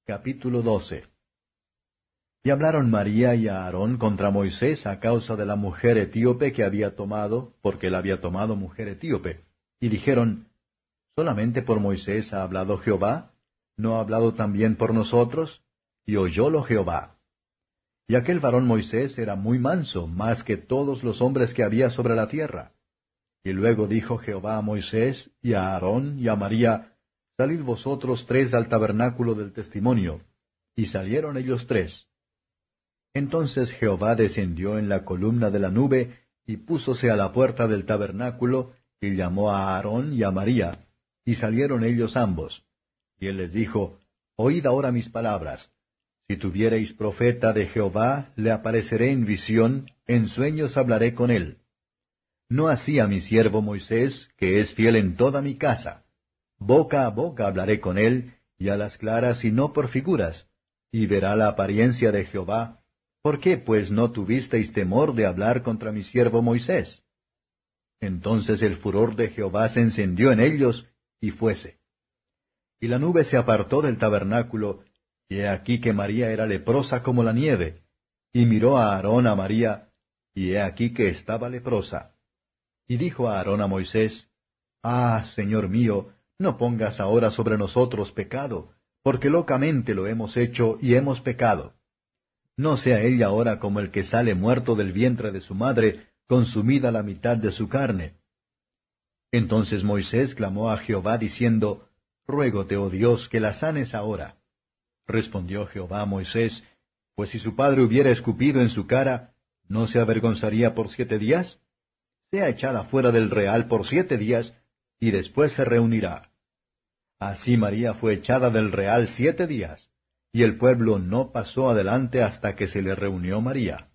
Capítulo 12. Y hablaron María y Aarón contra Moisés a causa de la mujer etíope que había tomado, porque él había tomado mujer etíope. Y dijeron, ¿solamente por Moisés ha hablado Jehová? ¿No ha hablado también por nosotros? Y oyólo Jehová. Y aquel varón Moisés era muy manso, más que todos los hombres que había sobre la tierra. Y luego dijo Jehová a Moisés, y a Aarón, y a María, Salid vosotros tres al tabernáculo del testimonio. Y salieron ellos tres. Entonces Jehová descendió en la columna de la nube, y púsose a la puerta del tabernáculo, y llamó a Aarón y a María, y salieron ellos ambos. Y él les dijo, Oíd ahora mis palabras. Si tuviereis profeta de Jehová, le apareceré en visión, en sueños hablaré con él. No así a mi siervo Moisés, que es fiel en toda mi casa. Boca a boca hablaré con él, y a las claras y no por figuras, y verá la apariencia de Jehová. ¿Por qué pues no tuvisteis temor de hablar contra mi siervo Moisés? Entonces el furor de Jehová se encendió en ellos, y fuese. Y la nube se apartó del tabernáculo, y he aquí que María era leprosa como la nieve. Y miró a Aarón a María, y he aquí que estaba leprosa. Y dijo a Aarón a Moisés, Ah, Señor mío, no pongas ahora sobre nosotros pecado, porque locamente lo hemos hecho y hemos pecado. No sea ella ahora como el que sale muerto del vientre de su madre, consumida la mitad de su carne. Entonces Moisés clamó a Jehová diciendo, Ruégote, oh Dios, que la sanes ahora. Respondió Jehová a Moisés, Pues si su padre hubiera escupido en su cara, ¿no se avergonzaría por 7 días? Sea echada fuera del real por 7 días, y después se reunirá. Así María fue echada del real 7 días, y el pueblo no pasó adelante hasta que se le reunió María.